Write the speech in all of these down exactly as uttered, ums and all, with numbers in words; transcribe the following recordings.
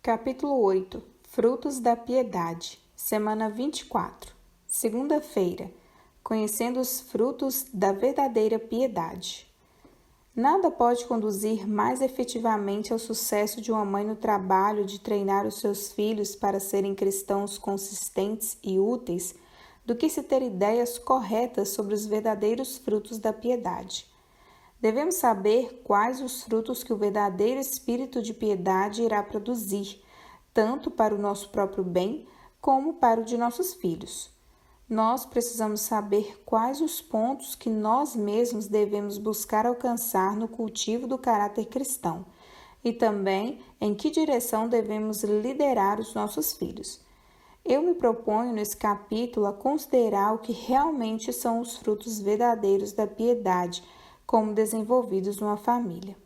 Capítulo oito. Frutos da Piedade. Semana vinte e quatro. Segunda-feira. Conhecendo os frutos da verdadeira piedade. Nada pode conduzir mais efetivamente ao sucesso de uma mãe no trabalho de treinar os seus filhos para serem cristãos consistentes e úteis do que se ter ideias corretas sobre os verdadeiros frutos da piedade. Devemos saber quais os frutos que o verdadeiro espírito de piedade irá produzir, tanto para o nosso próprio bem como para o de nossos filhos. Nós precisamos saber quais os pontos que nós mesmos devemos buscar alcançar no cultivo do caráter cristão e também em que direção devemos liderar os nossos filhos. Eu me proponho nesse capítulo a considerar o que realmente são os frutos verdadeiros da piedade, como desenvolvidos numa família.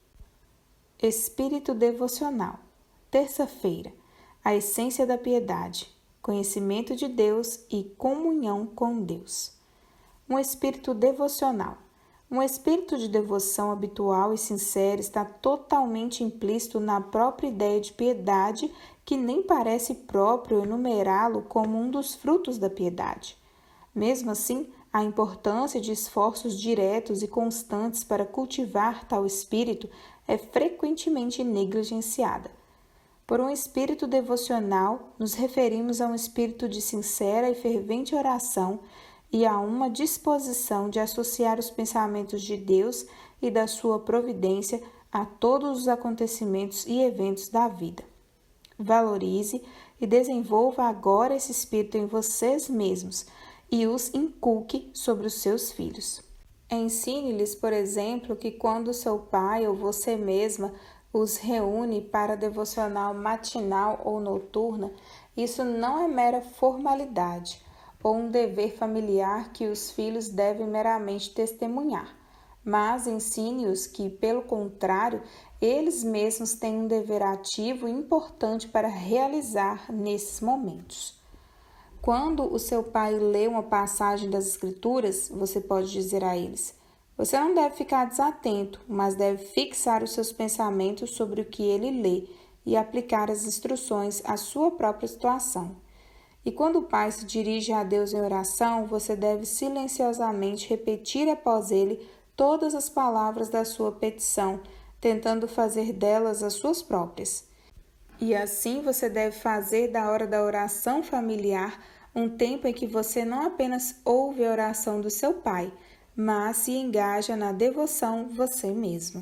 Espírito devocional. Terça-feira. A essência da piedade. Conhecimento de Deus e comunhão com Deus. Um espírito devocional. Um espírito de devoção habitual e sincero está totalmente implícito na própria ideia de piedade, que nem parece próprio enumerá-lo como um dos frutos da piedade. Mesmo assim, a importância de esforços diretos e constantes para cultivar tal espírito é frequentemente negligenciada. Por um espírito devocional, nos referimos a um espírito de sincera e fervente oração e a uma disposição de associar os pensamentos de Deus e da sua providência a todos os acontecimentos e eventos da vida. Valorize e desenvolva agora esse espírito em vocês mesmos e os inculque sobre os seus filhos. Ensine-lhes, por exemplo, que quando seu pai ou você mesma os reúne para devocional matinal ou noturna, isso não é mera formalidade ou um dever familiar que os filhos devem meramente testemunhar, mas ensine-os que, pelo contrário, eles mesmos têm um dever ativo e importante para realizar nesses momentos. Quando o seu pai lê uma passagem das Escrituras, você pode dizer a eles: você não deve ficar desatento, mas deve fixar os seus pensamentos sobre o que ele lê e aplicar as instruções à sua própria situação. E quando o pai se dirige a Deus em oração, você deve silenciosamente repetir após ele todas as palavras da sua petição, tentando fazer delas as suas próprias. E assim você deve fazer da hora da oração familiar um tempo em que você não apenas ouve a oração do seu pai, mas se engaja na devoção você mesmo.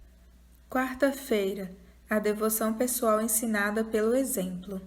Quarta-feira. A devoção pessoal ensinada pelo exemplo.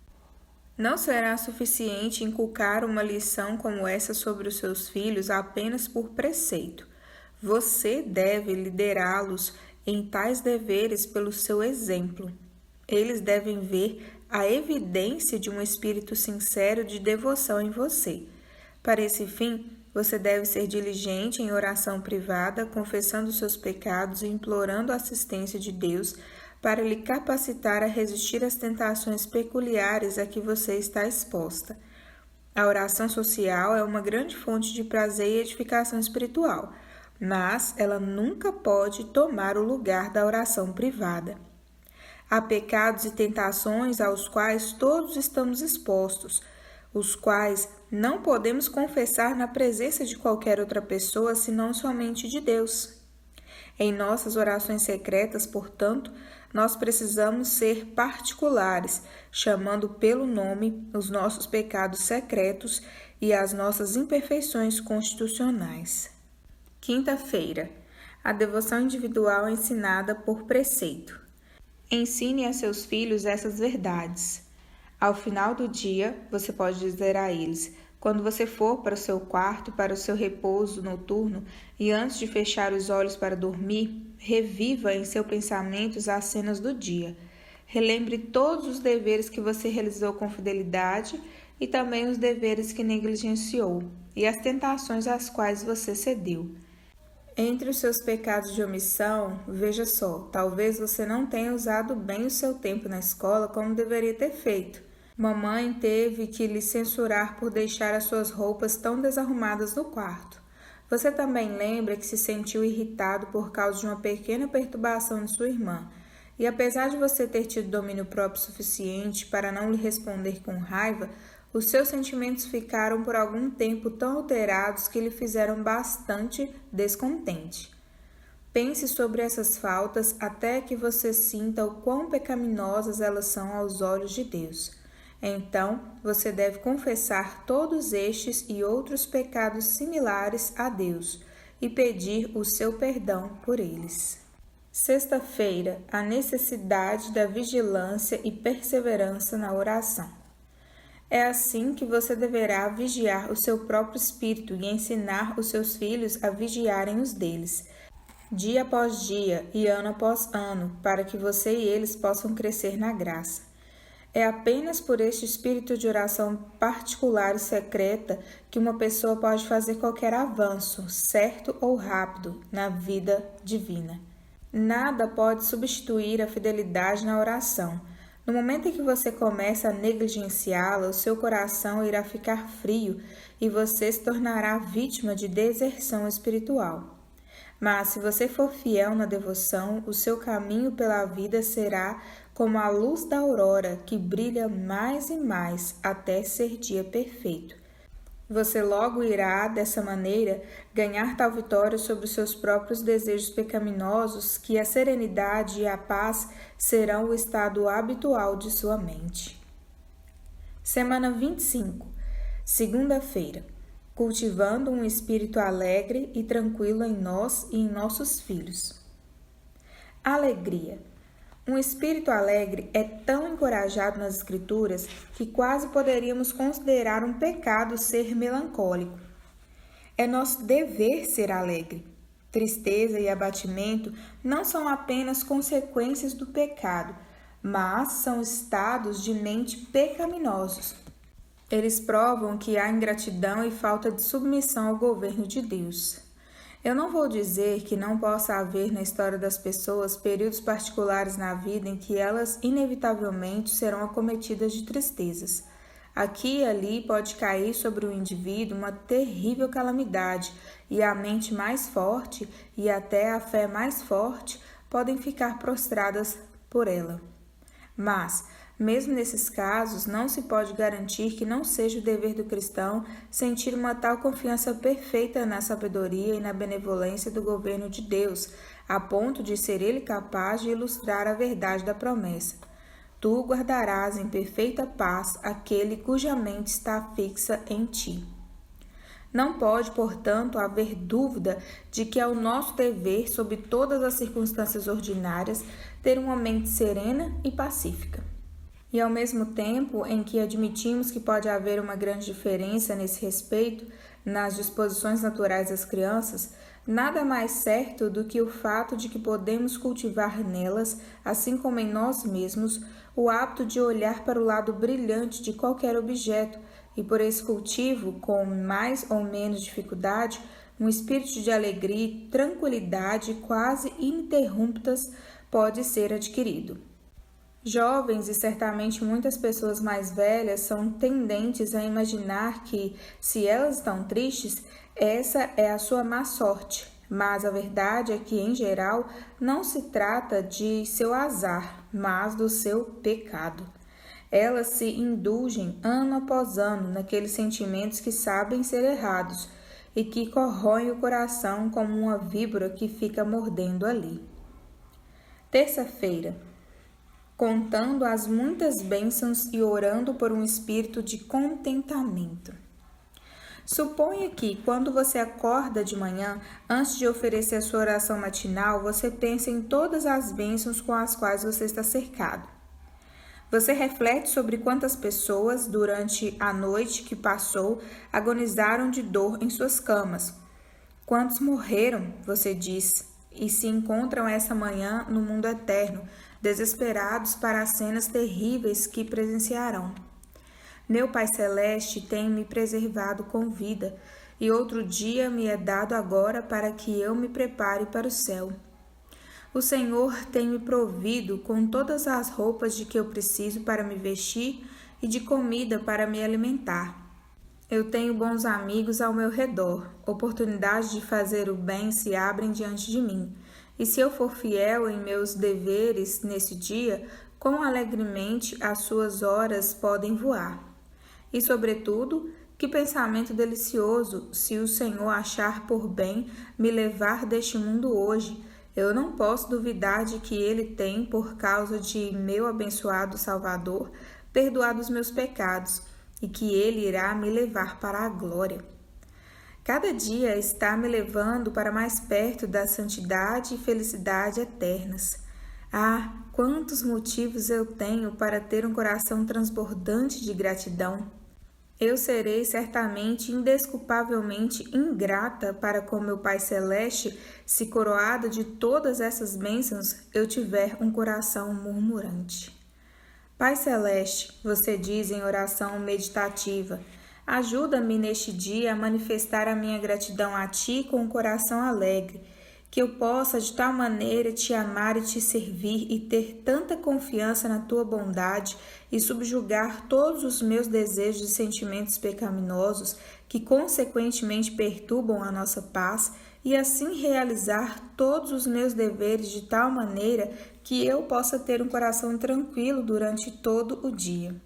Não será suficiente inculcar uma lição como essa sobre os seus filhos apenas por preceito. Você deve liderá-los em tais deveres pelo seu exemplo. Eles devem ver a evidência de um espírito sincero de devoção em você. Para esse fim, você deve ser diligente em oração privada, confessando seus pecados e implorando a assistência de Deus para lhe capacitar a resistir às tentações peculiares a que você está exposta. A oração social é uma grande fonte de prazer e edificação espiritual, mas ela nunca pode tomar o lugar da oração privada. Há pecados e tentações aos quais todos estamos expostos, os quais não podemos confessar na presença de qualquer outra pessoa, senão somente de Deus. Em nossas orações secretas, portanto, nós precisamos ser particulares, chamando pelo nome os nossos pecados secretos e as nossas imperfeições constitucionais. Quinta-feira. A devoção individual ensinada por preceito. Ensine a seus filhos essas verdades. Ao final do dia, você pode dizer a eles: quando você for para o seu quarto, para o seu repouso noturno, e antes de fechar os olhos para dormir, reviva em seus pensamentos as cenas do dia. Relembre todos os deveres que você realizou com fidelidade e também os deveres que negligenciou, e as tentações às quais você cedeu. Entre os seus pecados de omissão, veja só, talvez você não tenha usado bem o seu tempo na escola como deveria ter feito. Mamãe teve que lhe censurar por deixar as suas roupas tão desarrumadas no quarto. Você também lembra que se sentiu irritado por causa de uma pequena perturbação de sua irmã E apesar de você ter tido domínio próprio suficiente para não lhe responder com raiva, os seus sentimentos ficaram por algum tempo tão alterados que lhe fizeram bastante descontente. Pense sobre essas faltas até que você sinta o quão pecaminosas elas são aos olhos de Deus. Então, você deve confessar todos estes e outros pecados similares a Deus e pedir o seu perdão por eles. Sexta-feira, a necessidade da vigilância e perseverança na oração. É assim que você deverá vigiar o seu próprio espírito e ensinar os seus filhos a vigiarem os deles, dia após dia e ano após ano, para que você e eles possam crescer na graça. É apenas por este espírito de oração particular e secreta que uma pessoa pode fazer qualquer avanço, certo ou rápido, na vida divina. Nada pode substituir a fidelidade na oração. No momento em que você começa a negligenciá-la, o seu coração irá ficar frio e você se tornará vítima de deserção espiritual. Mas se você for fiel na devoção, o seu caminho pela vida será como a luz da aurora, que brilha mais e mais até ser dia perfeito. Você logo irá, dessa maneira, ganhar tal vitória sobre os seus próprios desejos pecaminosos que a serenidade e a paz serão o estado habitual de sua mente. Semana vinte e cinco, segunda-feira. Cultivando um espírito alegre e tranquilo em nós e em nossos filhos. Alegria. Um espírito alegre é tão encorajado nas Escrituras que quase poderíamos considerar um pecado ser melancólico. É nosso dever ser alegre. Tristeza e abatimento não são apenas consequências do pecado, mas são estados de mente pecaminosos. Eles provam que há ingratidão e falta de submissão ao governo de Deus. Eu não vou dizer que não possa haver na história das pessoas períodos particulares na vida em que elas inevitavelmente serão acometidas de tristezas. Aqui e ali pode cair sobre o indivíduo uma terrível calamidade e a mente mais forte e até a fé mais forte podem ficar prostradas por ela. Mas, mesmo nesses casos, não se pode garantir que não seja o dever do cristão sentir uma tal confiança perfeita na sabedoria e na benevolência do governo de Deus, a ponto de ser ele capaz de ilustrar a verdade da promessa. Tu guardarás em perfeita paz aquele cuja mente está fixa em ti. Não pode, portanto, haver dúvida de que é o nosso dever, sob todas as circunstâncias ordinárias, ter uma mente serena e pacífica. E ao mesmo tempo em que admitimos que pode haver uma grande diferença nesse respeito nas disposições naturais das crianças, nada mais certo do que o fato de que podemos cultivar nelas, assim como em nós mesmos, o hábito de olhar para o lado brilhante de qualquer objeto e, por esse cultivo, com mais ou menos dificuldade, um espírito de alegria e tranquilidade quase ininterruptas pode ser adquirido. Jovens e certamente muitas pessoas mais velhas são tendentes a imaginar que, se elas estão tristes, essa é a sua má sorte. Mas a verdade é que, em geral, não se trata de seu azar, mas do seu pecado. Elas se indulgem ano após ano naqueles sentimentos que sabem ser errados e que corroem o coração como uma víbora que fica mordendo ali. Terça-feira. Contando as muitas bênçãos e orando por um espírito de contentamento. Suponha que, quando você acorda de manhã, antes de oferecer a sua oração matinal, você pensa em todas as bênçãos com as quais você está cercado. Você reflete sobre quantas pessoas, durante a noite que passou, agonizaram de dor em suas camas. Quantos morreram, você diz, e se encontram essa manhã no mundo eterno, desesperados para as cenas terríveis que presenciarão. Meu Pai Celeste tem me preservado com vida, e outro dia me é dado agora para que eu me prepare para o céu. O Senhor tem me provido com todas as roupas de que eu preciso para me vestir e de comida para me alimentar. Eu tenho bons amigos ao meu redor, oportunidades de fazer o bem se abrem diante de mim, E se eu for fiel em meus deveres nesse dia, quão alegremente as suas horas podem voar. E, sobretudo, que pensamento delicioso se o Senhor achar por bem me levar deste mundo hoje. Eu não posso duvidar de que Ele tem, por causa de meu abençoado Salvador, perdoado os meus pecados e que Ele irá me levar para a glória. Cada dia está me levando para mais perto da santidade e felicidade eternas. Ah, quantos motivos eu tenho para ter um coração transbordante de gratidão! Eu serei certamente indesculpavelmente ingrata para com meu Pai Celeste se, coroado de todas essas bênçãos, eu tiver um coração murmurante. Pai Celeste, você diz em oração meditativa, ajuda-me neste dia a manifestar a minha gratidão a Ti com um coração alegre, que eu possa de tal maneira Te amar e Te servir e ter tanta confiança na Tua bondade e subjugar todos os meus desejos e sentimentos pecaminosos que consequentemente perturbam a nossa paz e assim realizar todos os meus deveres de tal maneira que eu possa ter um coração tranquilo durante todo o dia.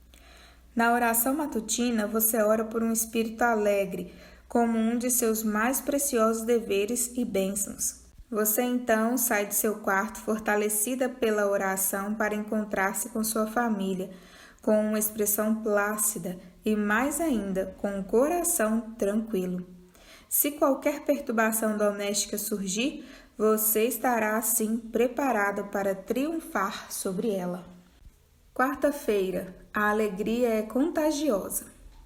Na oração matutina, você ora por um espírito alegre, como um de seus mais preciosos deveres e bênçãos. Você então sai de seu quarto fortalecida pela oração para encontrar-se com sua família, com uma expressão plácida e, mais ainda, com um coração tranquilo. Se qualquer perturbação doméstica surgir, você estará assim preparada para triunfar sobre ela. Quarta-feira, a alegria é contagiosa.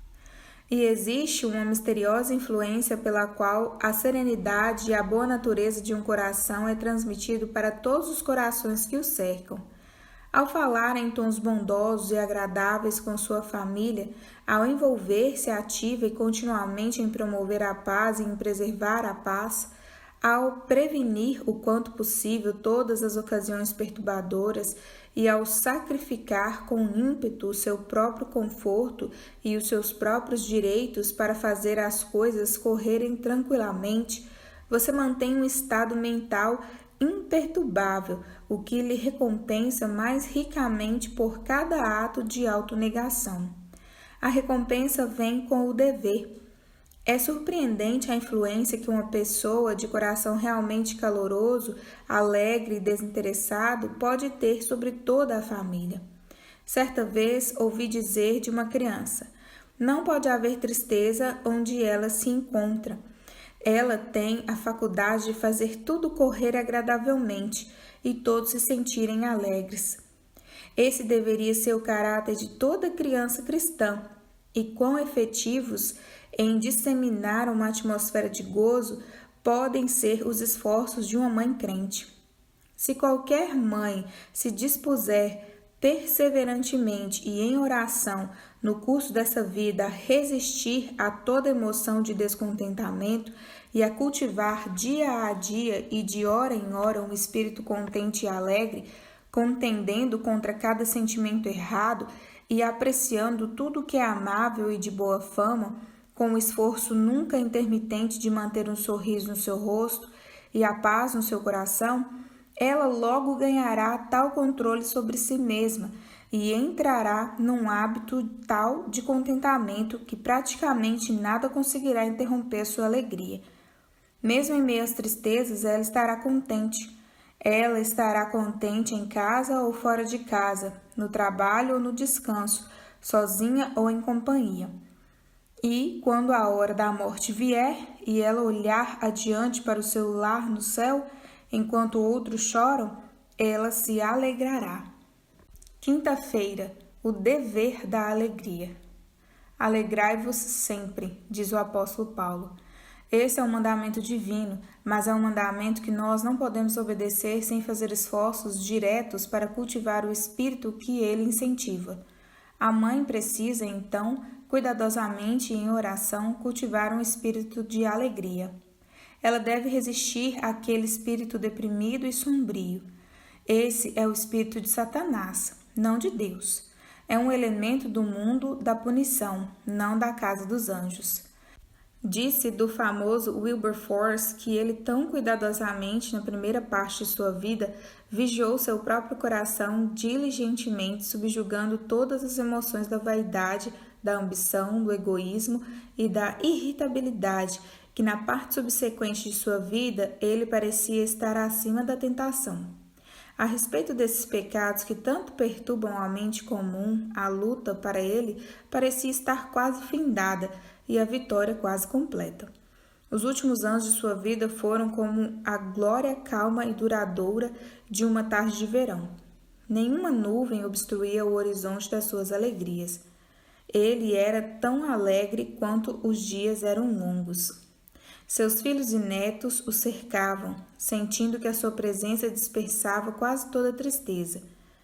E existe uma misteriosa influência pela qual a serenidade e a boa natureza de um coração é transmitido para todos os corações que o cercam. Ao falar em tons bondosos e agradáveis com sua família, ao envolver-se ativa e continuamente em promover a paz e em preservar a paz, ao prevenir o quanto possível todas as ocasiões perturbadoras e ao sacrificar com ímpeto o seu próprio conforto e os seus próprios direitos para fazer as coisas correrem tranquilamente, você mantém um estado mental imperturbável, o que lhe recompensa mais ricamente por cada ato de autonegação. A recompensa vem com o dever. É surpreendente a influência que uma pessoa de coração realmente caloroso, alegre e desinteressado pode ter sobre toda a família. Certa vez ouvi dizer de uma criança: não pode haver tristeza onde ela se encontra. Ela tem a faculdade de fazer tudo correr agradavelmente e todos se sentirem alegres. Esse deveria ser o caráter de toda criança cristã, e quão efetivos em disseminar uma atmosfera de gozo podem ser os esforços de uma mãe crente. Se qualquer mãe se dispuser perseverantemente e em oração no curso dessa vida a resistir a toda emoção de descontentamento e a cultivar dia a dia e de hora em hora um espírito contente e alegre, contendendo contra cada sentimento errado e apreciando tudo que é amável e de boa fama, com o esforço nunca intermitente de manter um sorriso no seu rosto e a paz no seu coração, ela logo ganhará tal controle sobre si mesma e entrará num hábito tal de contentamento que praticamente nada conseguirá interromper sua alegria. Mesmo em meio às tristezas, ela estará contente. Ela estará contente em casa ou fora de casa, no trabalho ou no descanso, sozinha ou em companhia. E, quando a hora da morte vier e ela olhar adiante para o seu lar no céu, enquanto outros choram, ela se alegrará. Quinta-feira, o dever da alegria. Alegrai-vos sempre, diz o apóstolo Paulo. Esse é um mandamento divino, mas é um mandamento que nós não podemos obedecer sem fazer esforços diretos para cultivar o espírito que ele incentiva. A mãe precisa, então, cuidadosamente e em oração, cultivar um espírito de alegria. Ela deve resistir àquele espírito deprimido e sombrio. Esse é o espírito de Satanás, não de Deus. É um elemento do mundo da punição, não da casa dos anjos. Disse do famoso Wilberforce que ele tão cuidadosamente, na primeira parte de sua vida, vigiou seu próprio coração diligentemente, subjugando todas as emoções da vaidade, da ambição, do egoísmo e da irritabilidade, que na parte subsequente de sua vida ele parecia estar acima da tentação. A respeito desses pecados que tanto perturbam a mente comum, a luta para ele parecia estar quase findada e a vitória quase completa. Os últimos anos de sua vida foram como a glória calma e duradoura de uma tarde de verão. Nenhuma nuvem obstruía o horizonte das suas alegrias. Ele era tão alegre quanto os dias eram longos. Seus filhos e netos o cercavam, sentindo que a sua presença dispersava quase toda a tristeza.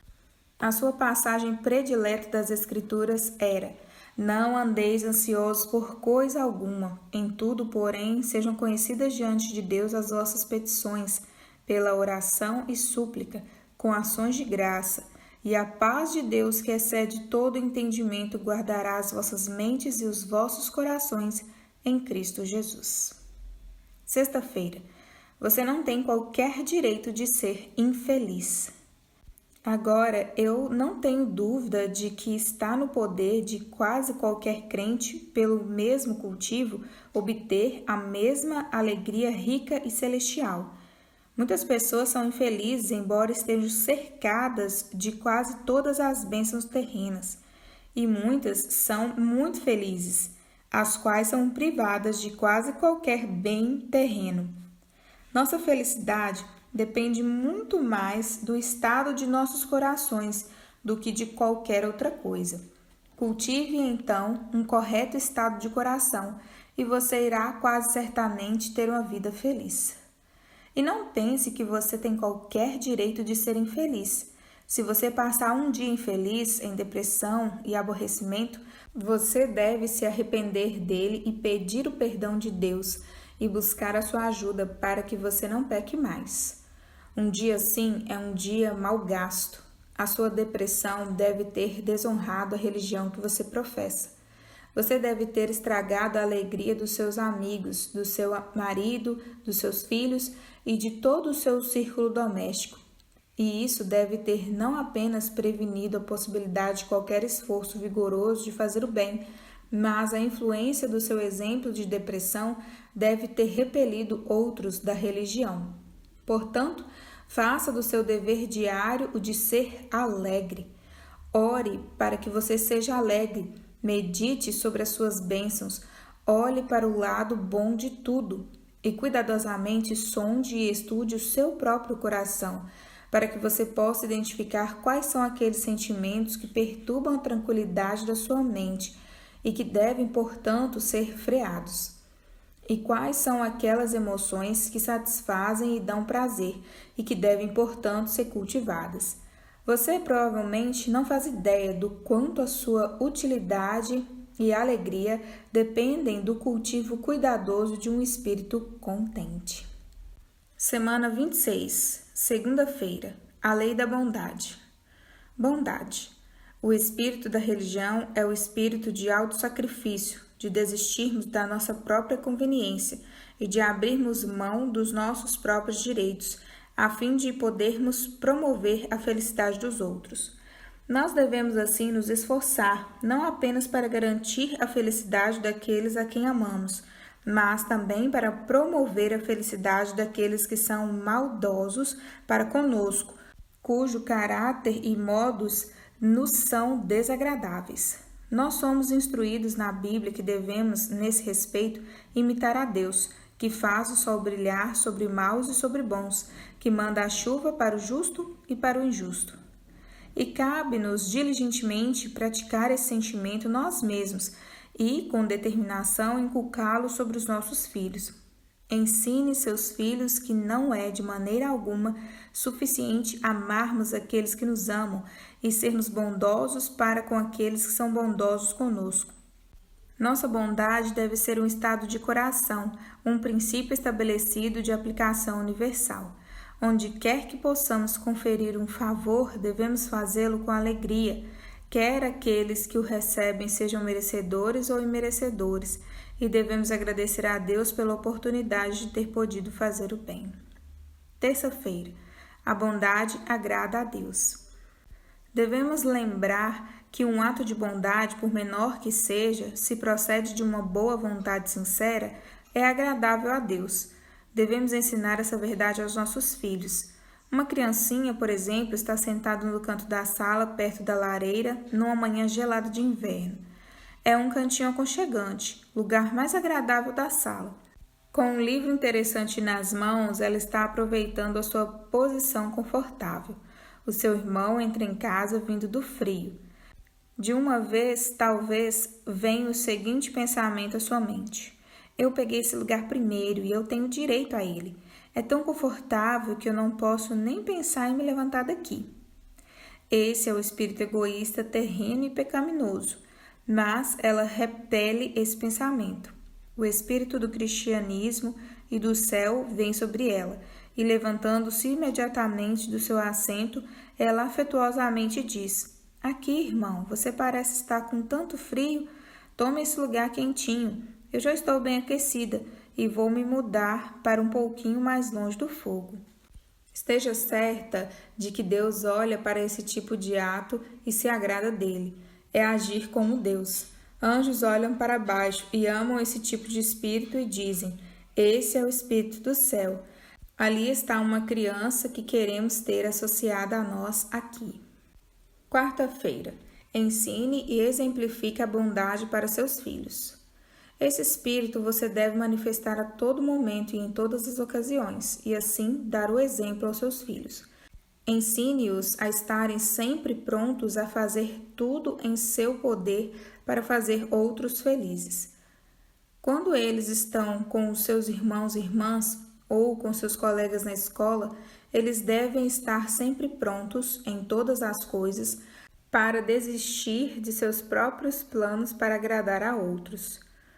A sua passagem predileta das Escrituras era: não andeis ansiosos por coisa alguma, em tudo, porém, sejam conhecidas diante de Deus as vossas petições, pela oração e súplica, com ações de graça, e a paz de Deus, que excede todo entendimento, guardará as vossas mentes e os vossos corações em Cristo Jesus. Sexta-feira, você não tem qualquer direito de ser infeliz. Agora, eu não tenho dúvida de que está no poder de quase qualquer crente, pelo mesmo cultivo, obter a mesma alegria rica e celestial. Muitas pessoas são infelizes, embora estejam cercadas de quase todas as bênçãos terrenas, e muitas são muito felizes, as quais são privadas de quase qualquer bem terreno. Nossa felicidade depende muito mais do estado de nossos corações do que de qualquer outra coisa. Cultive, então, um correto estado de coração e você irá quase certamente ter uma vida feliz. E não pense que você tem qualquer direito de ser infeliz. Se você passar um dia infeliz, em depressão e aborrecimento, você deve se arrepender dele e pedir o perdão de Deus e buscar a sua ajuda para que você não peque mais. Um dia assim é um dia mal gasto. A sua depressão deve ter desonrado a religião que você professa. Você deve ter estragado a alegria dos seus amigos, do seu marido, dos seus filhos e de todo o seu círculo doméstico. E isso deve ter não apenas prevenido a possibilidade de qualquer esforço vigoroso de fazer o bem, mas a influência do seu exemplo de depressão deve ter repelido outros da religião. Portanto, faça do seu dever diário o de ser alegre. Ore para que você seja alegre. Medite sobre as suas bênçãos. Olhe para o lado bom de tudo. E cuidadosamente sonde e estude o seu próprio coração, para que você possa identificar quais são aqueles sentimentos que perturbam a tranquilidade da sua mente e que devem, portanto, ser freados. E quais são aquelas emoções que satisfazem e dão prazer e que devem, portanto, ser cultivadas. Você provavelmente não faz ideia do quanto a sua utilidade e alegria dependem do cultivo cuidadoso de um espírito contente. Semana vinte e seis, segunda-feira, a lei da bondade. Bondade. O espírito da religião é o espírito de autossacrifício, de desistirmos da nossa própria conveniência e de abrirmos mão dos nossos próprios direitos, a fim de podermos promover a felicidade dos outros. Nós devemos, assim, nos esforçar, não apenas para garantir a felicidade daqueles a quem amamos, mas também para promover a felicidade daqueles que são maldosos para conosco, cujo caráter e modos nos são desagradáveis. Nós somos instruídos na Bíblia que devemos, nesse respeito, imitar a Deus, que faz o sol brilhar sobre maus e sobre bons, que manda a chuva para o justo e para o injusto. E cabe-nos diligentemente praticar esse sentimento nós mesmos e, com determinação, inculcá-lo sobre os nossos filhos. Ensine seus filhos que não é, de maneira alguma, suficiente amarmos aqueles que nos amam e sermos bondosos para com aqueles que são bondosos conosco. Nossa bondade deve ser um estado de coração, um princípio estabelecido de aplicação universal. Onde quer que possamos conferir um favor, devemos fazê-lo com alegria, quer aqueles que o recebem sejam merecedores ou imerecedores, e devemos agradecer a Deus pela oportunidade de ter podido fazer o bem. Terça-feira, a bondade agrada a Deus. Devemos lembrar que um ato de bondade, por menor que seja, se procede de uma boa vontade sincera, é agradável a Deus. Devemos ensinar essa verdade aos nossos filhos. Uma criancinha, por exemplo, está sentada no canto da sala, perto da lareira, numa manhã gelada de inverno. É um cantinho aconchegante, lugar mais agradável da sala. Com um livro interessante nas mãos, ela está aproveitando a sua posição confortável. O seu irmão entra em casa vindo do frio. De uma vez, talvez, venha o seguinte pensamento à sua mente: eu peguei esse lugar primeiro e eu tenho direito a ele. É tão confortável que eu não posso nem pensar em me levantar daqui. Esse é o espírito egoísta, terreno e pecaminoso, mas ela repele esse pensamento. O espírito do cristianismo e do céu vem sobre ela, e levantando-se imediatamente do seu assento, ela afetuosamente diz: aqui, irmão, você parece estar com tanto frio. Tome esse lugar quentinho. Eu já estou bem aquecida e vou me mudar para um pouquinho mais longe do fogo. Esteja certa de que Deus olha para esse tipo de ato e se agrada dele. É agir como Deus. Anjos olham para baixo e amam esse tipo de espírito e dizem: esse é o espírito do céu. Ali está uma criança que queremos ter associada a nós aqui. Quarta-feira. Ensine e exemplifique a bondade para seus filhos. Esse espírito você deve manifestar a todo momento e em todas as ocasiões, e assim dar o exemplo aos seus filhos. Ensine-os a estarem sempre prontos a fazer tudo em seu poder para fazer outros felizes. Quando eles estão com os seus irmãos e irmãs ou com seus colegas na escola, eles devem estar sempre prontos em todas as coisas para desistir de seus próprios planos para agradar a outros.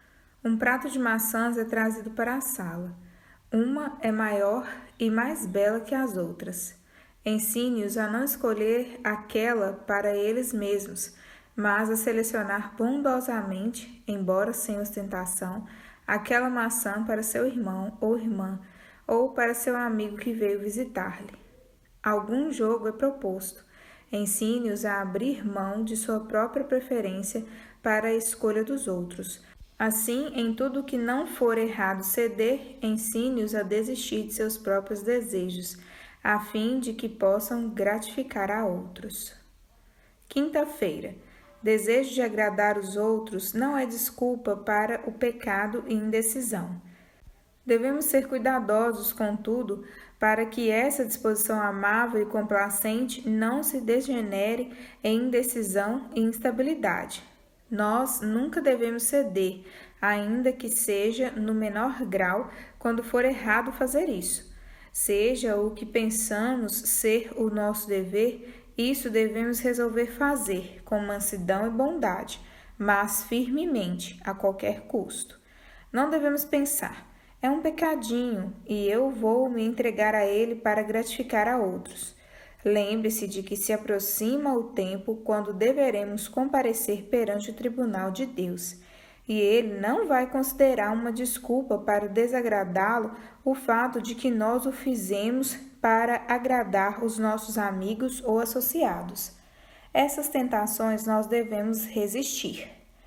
Um prato de maçãs é trazido para a sala. Uma é maior e mais bela que as outras. Ensine-os a não escolher aquela para eles mesmos, mas a selecionar bondosamente, embora sem ostentação, aquela maçã para seu irmão ou irmã, ou para seu amigo que veio visitar-lhe. Algum jogo é proposto. Ensine-os a abrir mão de sua própria preferência para a escolha dos outros. Assim, em tudo que não for errado ceder, ensine-os a desistir de seus próprios desejos, a fim de que possam gratificar a outros. Quinta-feira. Desejo de agradar os outros não é desculpa para o pecado e indecisão. Devemos ser cuidadosos, contudo, para que essa disposição amável e complacente não se degenere em indecisão e instabilidade. Nós nunca devemos ceder, ainda que seja no menor grau, quando for errado fazer isso. Seja o que pensamos ser o nosso dever, isso devemos resolver fazer com mansidão e bondade, mas firmemente, a qualquer custo. Não devemos pensar: é um pecadinho e eu vou me entregar a ele para gratificar a outros. Lembre-se de que se aproxima o tempo quando deveremos comparecer perante o tribunal de Deus, e ele não vai considerar uma desculpa para desagradá-lo o fato de que nós o fizemos para agradar os nossos amigos ou associados. Essas tentações nós devemos resistir,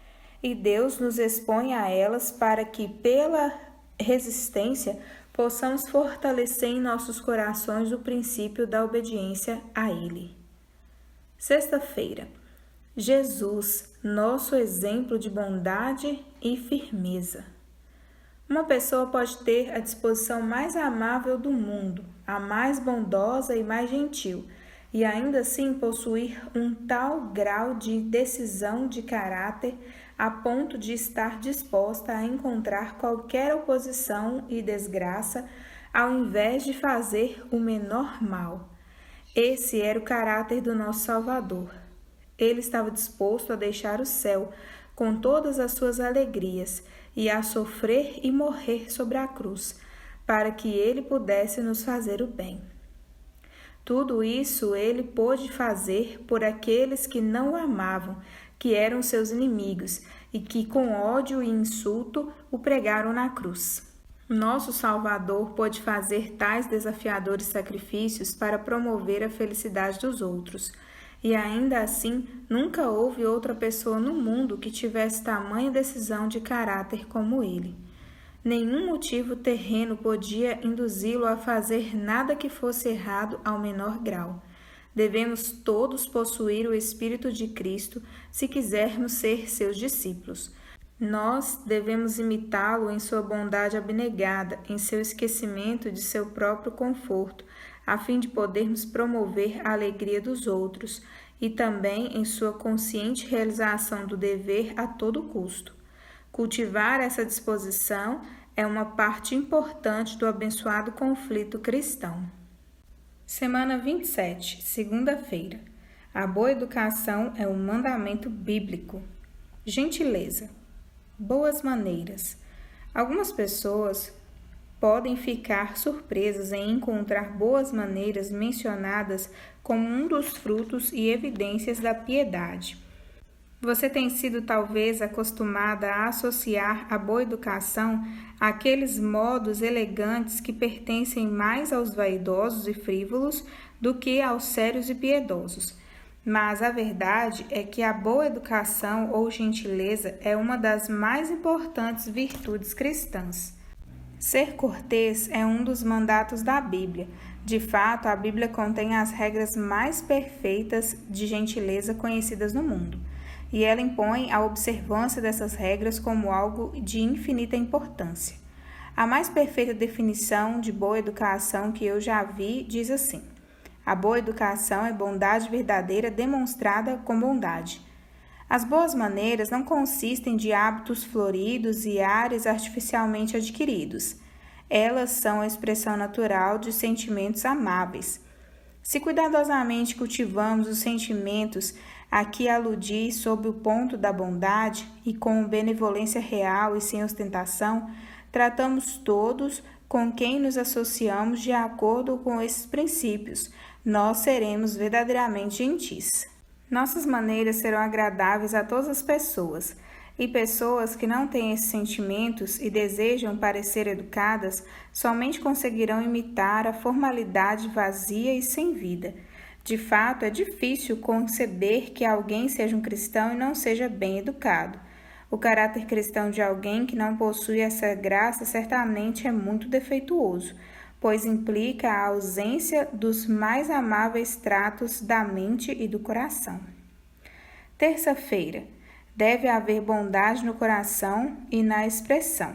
e Deus nos expõe a elas para que, pela resistência, possamos fortalecer em nossos corações o princípio da obediência a Ele. Sexta-feira. Jesus, nosso exemplo de bondade e firmeza. Uma pessoa pode ter a disposição mais amável do mundo, a mais bondosa e mais gentil, e ainda assim possuir um tal grau de decisão de caráter a ponto de estar disposta a encontrar qualquer oposição e desgraça ao invés de fazer o menor mal. Esse era o caráter do nosso Salvador. Ele estava disposto a deixar o céu com todas as suas alegrias e a sofrer e morrer sobre a cruz, para que ele pudesse nos fazer o bem. Tudo isso ele pôde fazer por aqueles que não o amavam, que eram seus inimigos e que, com ódio e insulto, o pregaram na cruz. Nosso Salvador pôde fazer tais desafiadores sacrifícios para promover a felicidade dos outros. E ainda assim, nunca houve outra pessoa no mundo que tivesse tamanha decisão de caráter como ele. Nenhum motivo terreno podia induzi-lo a fazer nada que fosse errado ao menor grau. Devemos todos possuir o Espírito de Cristo se quisermos ser seus discípulos. Nós devemos imitá-lo em sua bondade abnegada, em seu esquecimento de seu próprio conforto, a fim de podermos promover a alegria dos outros, e também em sua consciente realização do dever a todo custo. Cultivar essa disposição é uma parte importante do abençoado conflito cristão. Semana vinte e sete, segunda-feira. A boa educação é um mandamento bíblico. Gentileza. Boas maneiras. Algumas pessoas podem ficar surpresas em encontrar boas maneiras mencionadas como um dos frutos e evidências da piedade. Você tem sido talvez acostumada a associar a boa educação àqueles modos elegantes que pertencem mais aos vaidosos e frívolos do que aos sérios e piedosos. Mas a verdade é que a boa educação ou gentileza é uma das mais importantes virtudes cristãs. Ser cortês é um dos mandatos da Bíblia. De fato, a Bíblia contém as regras mais perfeitas de gentileza conhecidas no mundo, e ela impõe a observância dessas regras como algo de infinita importância. A mais perfeita definição de boa educação que eu já vi diz assim: a boa educação é bondade verdadeira demonstrada com bondade. As boas maneiras não consistem de hábitos floridos e ares artificialmente adquiridos. Elas são a expressão natural de sentimentos amáveis. Se cuidadosamente cultivamos os sentimentos a que aludi sob o ponto da bondade e com benevolência real e sem ostentação, tratamos todos com quem nos associamos de acordo com esses princípios, nós seremos verdadeiramente gentis. Nossas maneiras serão agradáveis a todas as pessoas, e pessoas que não têm esses sentimentos e desejam parecer educadas somente conseguirão imitar a formalidade vazia e sem vida. De fato, é difícil conceber que alguém seja um cristão e não seja bem educado. O caráter cristão de alguém que não possui essa graça certamente é muito defeituoso, pois implica a ausência dos mais amáveis tratos da mente e do coração. Terça-feira. Deve haver bondade no coração e na expressão.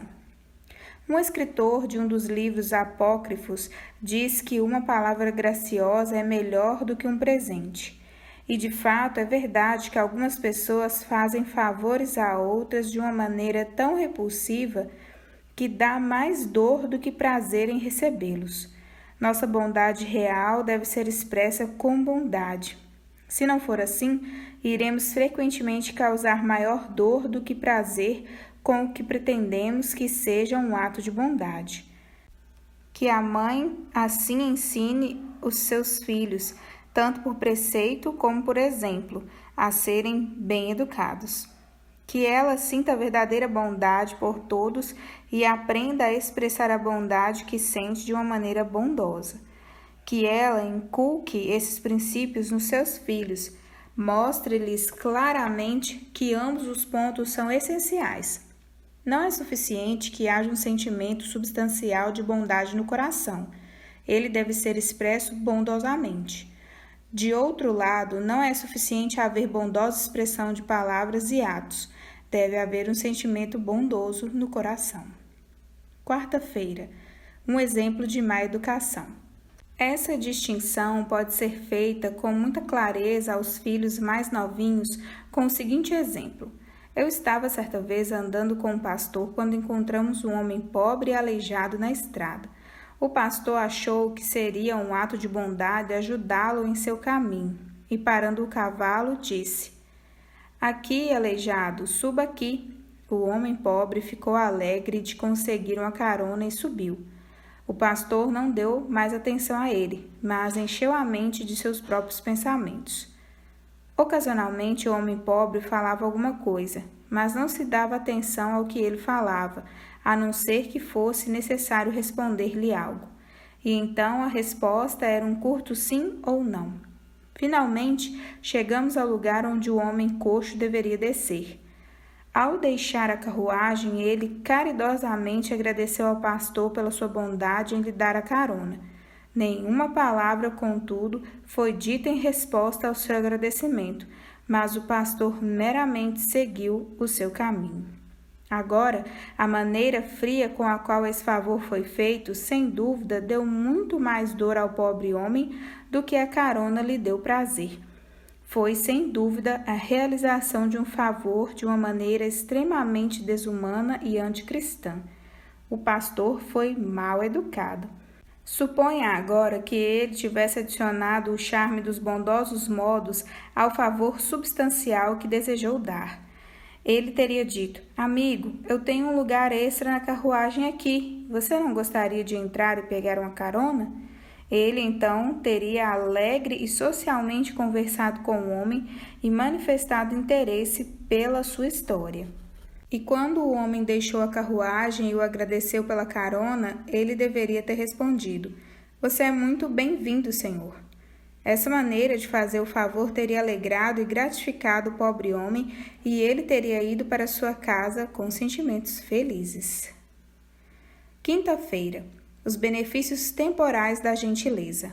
Um escritor de um dos livros apócrifos diz que uma palavra graciosa é melhor do que um presente. E de fato é verdade que algumas pessoas fazem favores a outras de uma maneira tão repulsiva que dá mais dor do que prazer em recebê-los. Nossa bondade real deve ser expressa com bondade. Se não for assim, iremos frequentemente causar maior dor do que prazer com o que pretendemos que seja um ato de bondade. Que a mãe assim ensine os seus filhos, tanto por preceito como por exemplo, a serem bem educados. Que ela sinta a verdadeira bondade por todos e aprenda a expressar a bondade que sente de uma maneira bondosa. Que ela inculque esses princípios nos seus filhos, mostre-lhes claramente que ambos os pontos são essenciais. Não é suficiente que haja um sentimento substancial de bondade no coração. Ele deve ser expresso bondosamente. De outro lado, não é suficiente haver bondosa expressão de palavras e atos. Deve haver um sentimento bondoso no coração. Quarta-feira. Um exemplo de má educação. Essa distinção pode ser feita com muita clareza aos filhos mais novinhos com o seguinte exemplo. Eu estava certa vez andando com um pastor quando encontramos um homem pobre e aleijado na estrada. O pastor achou que seria um ato de bondade ajudá-lo em seu caminho e, parando o cavalo, disse: "Aqui, aleijado, suba aqui." O homem pobre ficou alegre de conseguir uma carona e subiu. O pastor não deu mais atenção a ele, mas encheu a mente de seus próprios pensamentos. Ocasionalmente, o homem pobre falava alguma coisa, mas não se dava atenção ao que ele falava, a não ser que fosse necessário responder-lhe algo. E então a resposta era um curto sim ou não. Finalmente, chegamos ao lugar onde o homem coxo deveria descer. Ao deixar a carruagem, ele caridosamente agradeceu ao pastor pela sua bondade em lhe dar a carona. Nenhuma palavra, contudo, foi dita em resposta ao seu agradecimento, mas o pastor meramente seguiu o seu caminho. Agora, a maneira fria com a qual esse favor foi feito, sem dúvida, deu muito mais dor ao pobre homem do que a carona lhe deu prazer. Foi, sem dúvida, a realização de um favor de uma maneira extremamente desumana e anticristã. O pastor foi mal educado. Suponha agora que ele tivesse adicionado o charme dos bondosos modos ao favor substancial que desejou dar. Ele teria dito: amigo, eu tenho um lugar extra na carruagem aqui. Você não gostaria de entrar e pegar uma carona? Ele, então, teria alegre e socialmente conversado com o homem e manifestado interesse pela sua história. E quando o homem deixou a carruagem e o agradeceu pela carona, ele deveria ter respondido: você é muito bem-vindo, senhor. Essa maneira de fazer o favor teria alegrado e gratificado o pobre homem e ele teria ido para sua casa com sentimentos felizes. Quinta-feira. Os benefícios temporais da gentileza.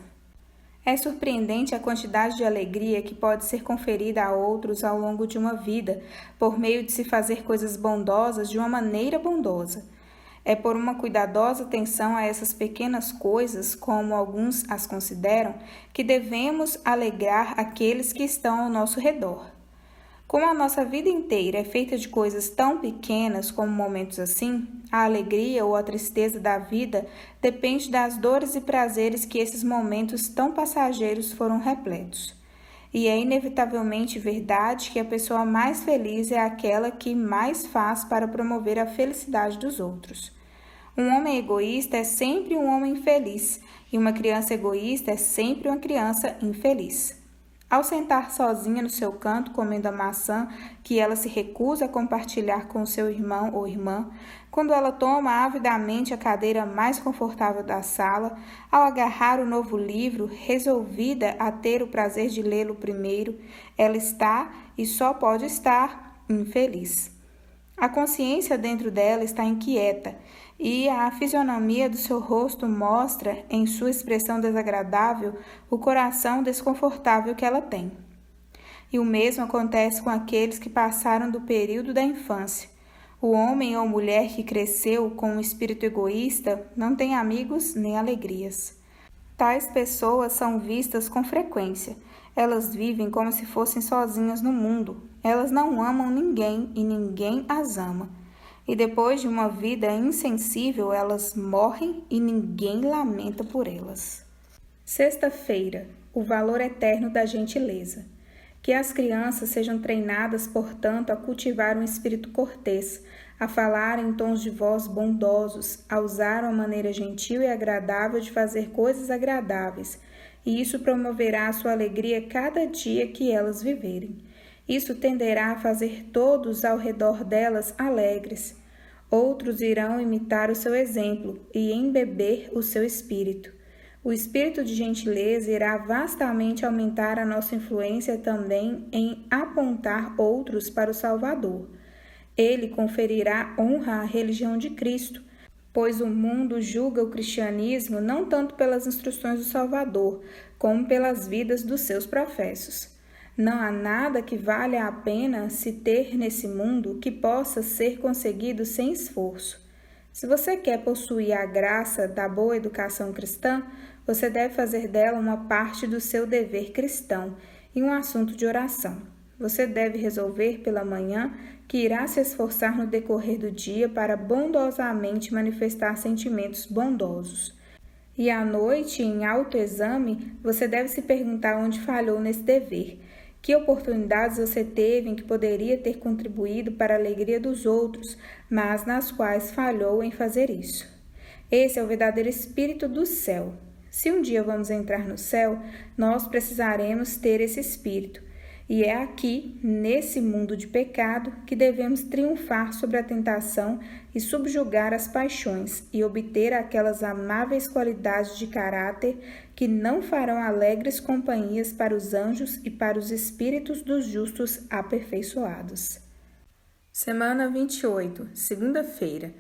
É surpreendente a quantidade de alegria que pode ser conferida a outros ao longo de uma vida, por meio de se fazer coisas bondosas de uma maneira bondosa. É por uma cuidadosa atenção a essas pequenas coisas, como alguns as consideram, que devemos alegrar aqueles que estão ao nosso redor. Como a nossa vida inteira é feita de coisas tão pequenas como momentos assim, a alegria ou a tristeza da vida depende das dores e prazeres que esses momentos tão passageiros foram repletos. E é inevitavelmente verdade que a pessoa mais feliz é aquela que mais faz para promover a felicidade dos outros. Um homem egoísta é sempre um homem infeliz, e uma criança egoísta é sempre uma criança infeliz. Ao sentar sozinha no seu canto comendo a maçã que ela se recusa a compartilhar com seu irmão ou irmã, quando ela toma avidamente a cadeira mais confortável da sala, ao agarrar o novo livro, resolvida a ter o prazer de lê-lo primeiro, ela está, e só pode estar, infeliz. A consciência dentro dela está inquieta, e a fisionomia do seu rosto mostra, em sua expressão desagradável, o coração desconfortável que ela tem. E o mesmo acontece com aqueles que passaram do período da infância. O homem ou mulher que cresceu com um espírito egoísta não tem amigos nem alegrias. Tais pessoas são vistas com frequência. Elas vivem como se fossem sozinhas no mundo. Elas não amam ninguém e ninguém as ama. E depois de uma vida insensível, elas morrem e ninguém lamenta por elas. Sexta-feira, o valor eterno da gentileza. Que as crianças sejam treinadas, portanto, a cultivar um espírito cortês, a falar em tons de voz bondosos, a usar uma maneira gentil e agradável de fazer coisas agradáveis, e isso promoverá a sua alegria cada dia que elas viverem. Isso tenderá a fazer todos ao redor delas alegres. Outros irão imitar o seu exemplo e embeber o seu espírito. O espírito de gentileza irá vastamente aumentar a nossa influência também em apontar outros para o Salvador. Ele conferirá honra à religião de Cristo, pois o mundo julga o cristianismo não tanto pelas instruções do Salvador, como pelas vidas dos seus professos. Não há nada que valha a pena se ter nesse mundo que possa ser conseguido sem esforço. Se você quer possuir a graça da boa educação cristã, você deve fazer dela uma parte do seu dever cristão e um assunto de oração. Você deve resolver pela manhã que irá se esforçar no decorrer do dia para bondosamente manifestar sentimentos bondosos. E à noite, em autoexame, você deve se perguntar onde falhou nesse dever. Que oportunidades você teve em que poderia ter contribuído para a alegria dos outros, mas nas quais falhou em fazer isso. Esse é o verdadeiro espírito do céu. Se um dia vamos entrar no céu, nós precisaremos ter esse espírito. E é aqui, nesse mundo de pecado, que devemos triunfar sobre a tentação e subjugar as paixões e obter aquelas amáveis qualidades de caráter que não farão alegres companhias para os anjos e para os espíritos dos justos aperfeiçoados. Semana vinte e oito, segunda-feira.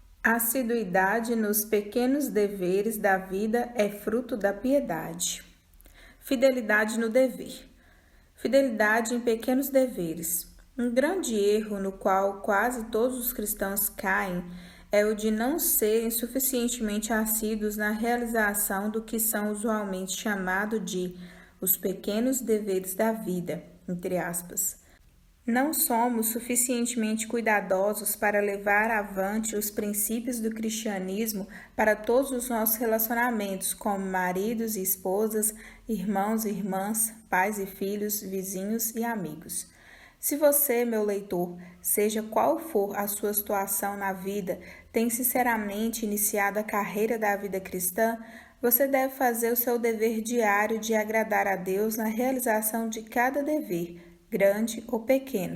Assiduidade nos pequenos deveres da vida é fruto da piedade. Fidelidade no dever. Fidelidade em pequenos deveres. Um grande erro no qual quase todos os cristãos caem é o de não serem suficientemente assíduos na realização do que são usualmente chamados de os pequenos deveres da vida, entre aspas. Não somos suficientemente cuidadosos para levar avante os princípios do cristianismo para todos os nossos relacionamentos, como maridos e esposas, irmãos e irmãs, pais e filhos, vizinhos e amigos. Se você, meu leitor, seja qual for a sua situação na vida, tem sinceramente iniciado a carreira da vida cristã, você deve fazer o seu dever diário de agradar a Deus na realização de cada dever, grande ou pequeno.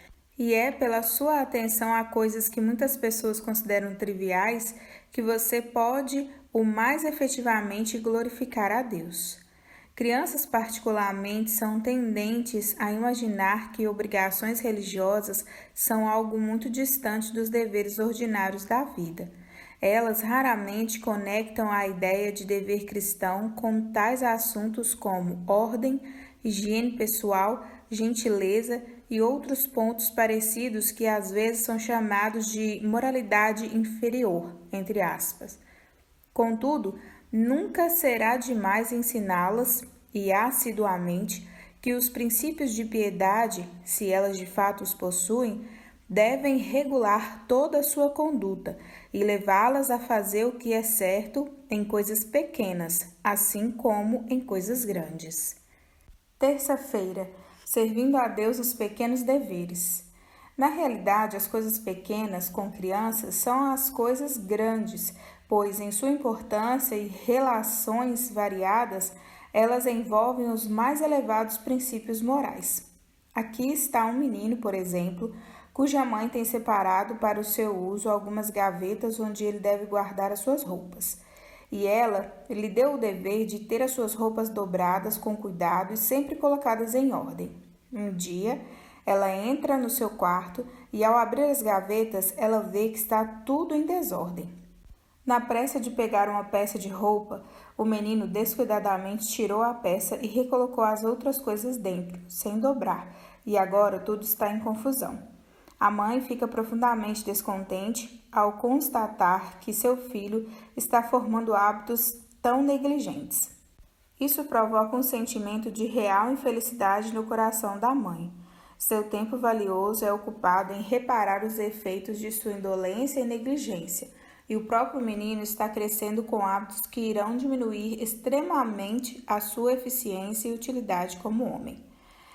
E é pela sua atenção a coisas que muitas pessoas consideram triviais que você pode o mais efetivamente glorificar a Deus. Crianças particularmente são tendentes a imaginar que obrigações religiosas são algo muito distante dos deveres ordinários da vida. Elas raramente conectam a ideia de dever cristão com tais assuntos como ordem, higiene pessoal, gentileza e outros pontos parecidos que às vezes são chamados de moralidade inferior, entre aspas. Contudo, nunca será demais ensiná-las, e assiduamente, que os princípios de piedade, se elas de fato os possuem, devem regular toda a sua conduta e levá-las a fazer o que é certo em coisas pequenas, assim como em coisas grandes. Terça-feira, servindo a Deus nos pequenos deveres. Na realidade, as coisas pequenas com crianças são as coisas grandes, pois em sua importância e relações variadas, elas envolvem os mais elevados princípios morais. Aqui está um menino, por exemplo, cuja mãe tem separado para o seu uso algumas gavetas onde ele deve guardar as suas roupas. E ela lhe deu o dever de ter as suas roupas dobradas com cuidado e sempre colocadas em ordem. Um dia, ela entra no seu quarto e, ao abrir as gavetas, ela vê que está tudo em desordem. Na pressa de pegar uma peça de roupa, o menino descuidadamente tirou a peça e recolocou as outras coisas dentro, sem dobrar, e agora tudo está em confusão. A mãe fica profundamente descontente ao constatar que seu filho está formando hábitos tão negligentes. Isso provoca um sentimento de real infelicidade no coração da mãe. Seu tempo valioso é ocupado em reparar os efeitos de sua indolência e negligência, e o próprio menino está crescendo com hábitos que irão diminuir extremamente a sua eficiência e utilidade como homem.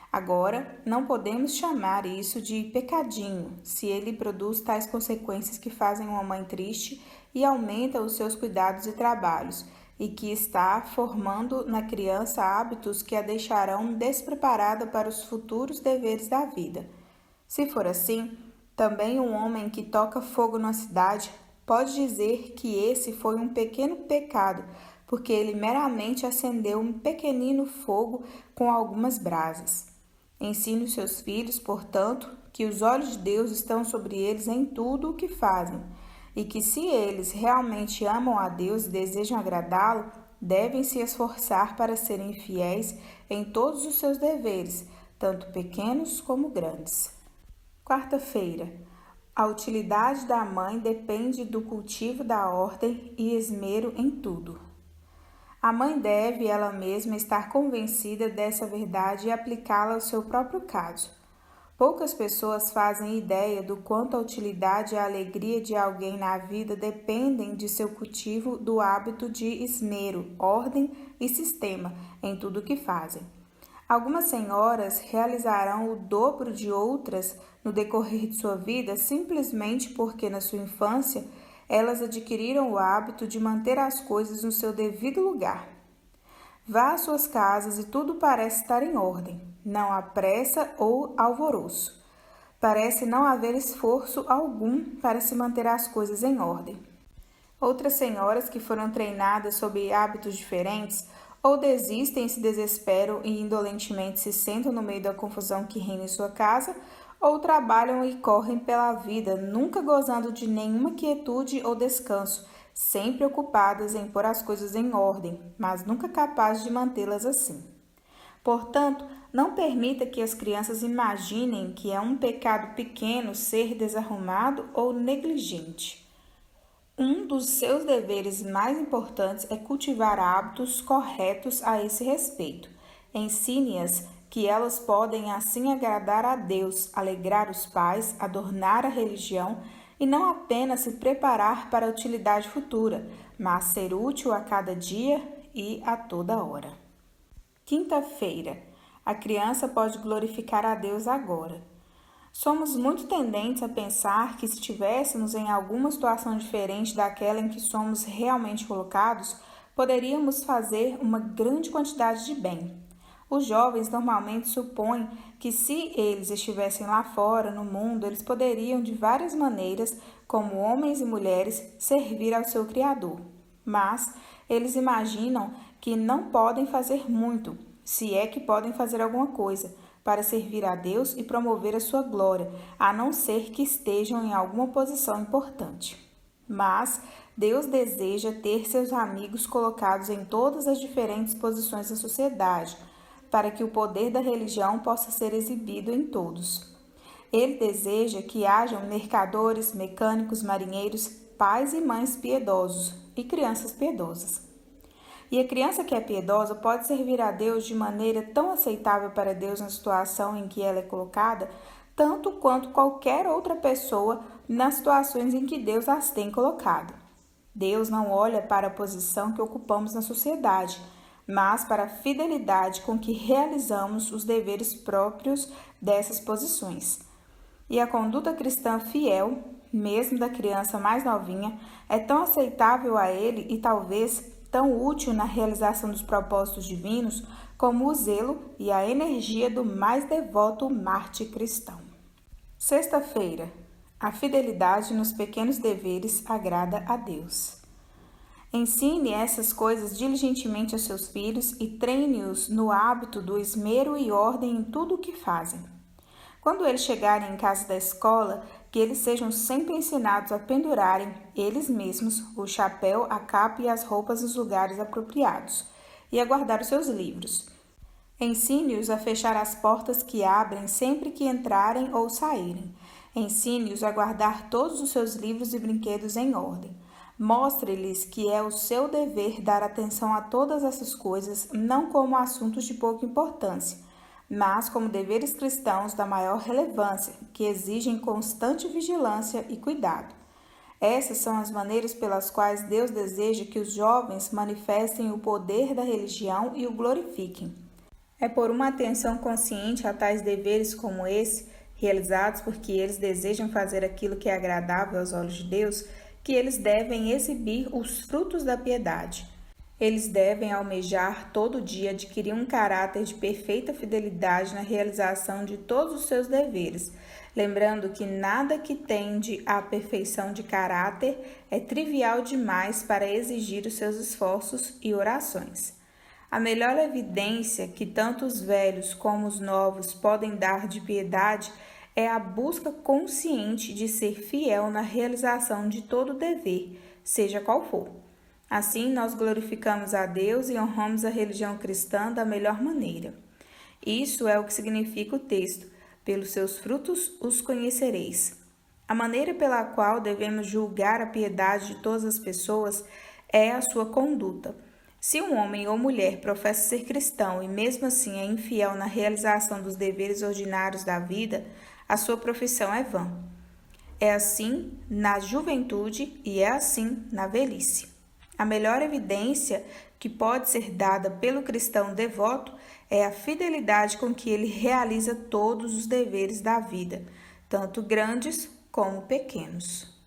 Agora, não podemos chamar isso de pecadinho, se ele produz tais consequências que fazem uma mãe triste e aumenta os seus cuidados e trabalhos, e que está formando na criança hábitos que a deixarão despreparada para os futuros deveres da vida. Se for assim, também um homem que toca fogo na cidade pode dizer que esse foi um pequeno pecado, porque ele meramente acendeu um pequenino fogo com algumas brasas. Ensine os seus filhos, portanto, que os olhos de Deus estão sobre eles em tudo o que fazem, e que se eles realmente amam a Deus e desejam agradá-lo, devem se esforçar para serem fiéis em todos os seus deveres, tanto pequenos como grandes. Quarta-feira. A utilidade da mãe depende do cultivo da ordem e esmero em tudo. A mãe deve ela mesma estar convencida dessa verdade e aplicá-la ao seu próprio caso. Poucas pessoas fazem ideia do quanto a utilidade e a alegria de alguém na vida dependem de seu cultivo do hábito de esmero, ordem e sistema em tudo o que fazem. Algumas senhoras realizarão o dobro de outras no decorrer de sua vida simplesmente porque, na sua infância, elas adquiriram o hábito de manter as coisas no seu devido lugar. Vá às suas casas e tudo parece estar em ordem. não há pressa ou alvoroço. Parece não haver esforço algum para se manter as coisas em ordem. Outras senhoras que foram treinadas sob hábitos diferentes ou desistem e se desesperam e indolentemente se sentam no meio da confusão que reina em sua casa, ou trabalham e correm pela vida, nunca gozando de nenhuma quietude ou descanso, sempre ocupadas em pôr as coisas em ordem, mas nunca capazes de mantê-las assim. Portanto, não permita que as crianças imaginem que é um pecado pequeno ser desarrumado ou negligente. Um dos seus deveres mais importantes é cultivar hábitos corretos a esse respeito. Ensine-as que elas podem assim agradar a Deus, alegrar os pais, adornar a religião e não apenas se preparar para a utilidade futura, mas ser útil a cada dia e a toda hora. Quinta-feira. A criança pode glorificar a Deus agora. Somos muito tendentes a pensar que se estivéssemos em alguma situação diferente daquela em que somos realmente colocados, poderíamos fazer uma grande quantidade de bem. Os jovens normalmente supõem que se eles estivessem lá fora, no mundo, eles poderiam de várias maneiras, como homens e mulheres, servir ao seu Criador. Mas eles imaginam que não podem fazer muito, se é que podem fazer alguma coisa, para servir a Deus e promover a sua glória, a não ser que estejam em alguma posição importante. Mas Deus deseja ter seus amigos colocados em todas as diferentes posições da sociedade, para que o poder da religião possa ser exibido em todos. Ele deseja que hajam mercadores, mecânicos, marinheiros, pais e mães piedosos e crianças piedosas. E a criança que é piedosa pode servir a Deus de maneira tão aceitável para Deus na situação em que ela é colocada, tanto quanto qualquer outra pessoa nas situações em que Deus as tem colocado. Deus não olha para a posição que ocupamos na sociedade, mas para a fidelidade com que realizamos os deveres próprios dessas posições. E a conduta cristã fiel, mesmo da criança mais novinha, é tão aceitável a Ele e talvez tão útil na realização dos propósitos divinos como o zelo e a energia do mais devoto mártir cristão. Sexta-feira. A fidelidade nos pequenos deveres agrada a Deus. Ensine essas coisas diligentemente aos seus filhos e treine-os no hábito do esmero e ordem em tudo o que fazem. Quando eles chegarem em casa da escola, que eles sejam sempre ensinados a pendurarem, eles mesmos, o chapéu, a capa e as roupas nos lugares apropriados, e a guardar os seus livros. Ensine-os a fechar as portas que abrem sempre que entrarem ou saírem. Ensine-os a guardar todos os seus livros e brinquedos em ordem. Mostre-lhes que é o seu dever dar atenção a todas essas coisas, não como assuntos de pouca importância, mas como deveres cristãos da maior relevância, que exigem constante vigilância e cuidado. Essas são as maneiras pelas quais Deus deseja que os jovens manifestem o poder da religião e o glorifiquem. É por uma atenção consciente a tais deveres como esse, realizados porque eles desejam fazer aquilo que é agradável aos olhos de Deus, que eles devem exibir os frutos da piedade. Eles devem almejar todo dia adquirir um caráter de perfeita fidelidade na realização de todos os seus deveres, lembrando que nada que tende à perfeição de caráter é trivial demais para exigir os seus esforços e orações. A melhor evidência que tanto os velhos como os novos podem dar de piedade é a busca consciente de ser fiel na realização de todo dever, seja qual for. Assim, nós glorificamos a Deus e honramos a religião cristã da melhor maneira. Isso é o que significa o texto: pelos seus frutos os conhecereis. A maneira pela qual devemos julgar a piedade de todas as pessoas é a sua conduta. Se um homem ou mulher professa ser cristão e mesmo assim é infiel na realização dos deveres ordinários da vida, a sua profissão é vã. É assim na juventude e é assim na velhice. A melhor evidência que pode ser dada pelo cristão devoto é a fidelidade com que ele realiza todos os deveres da vida, tanto grandes como pequenos.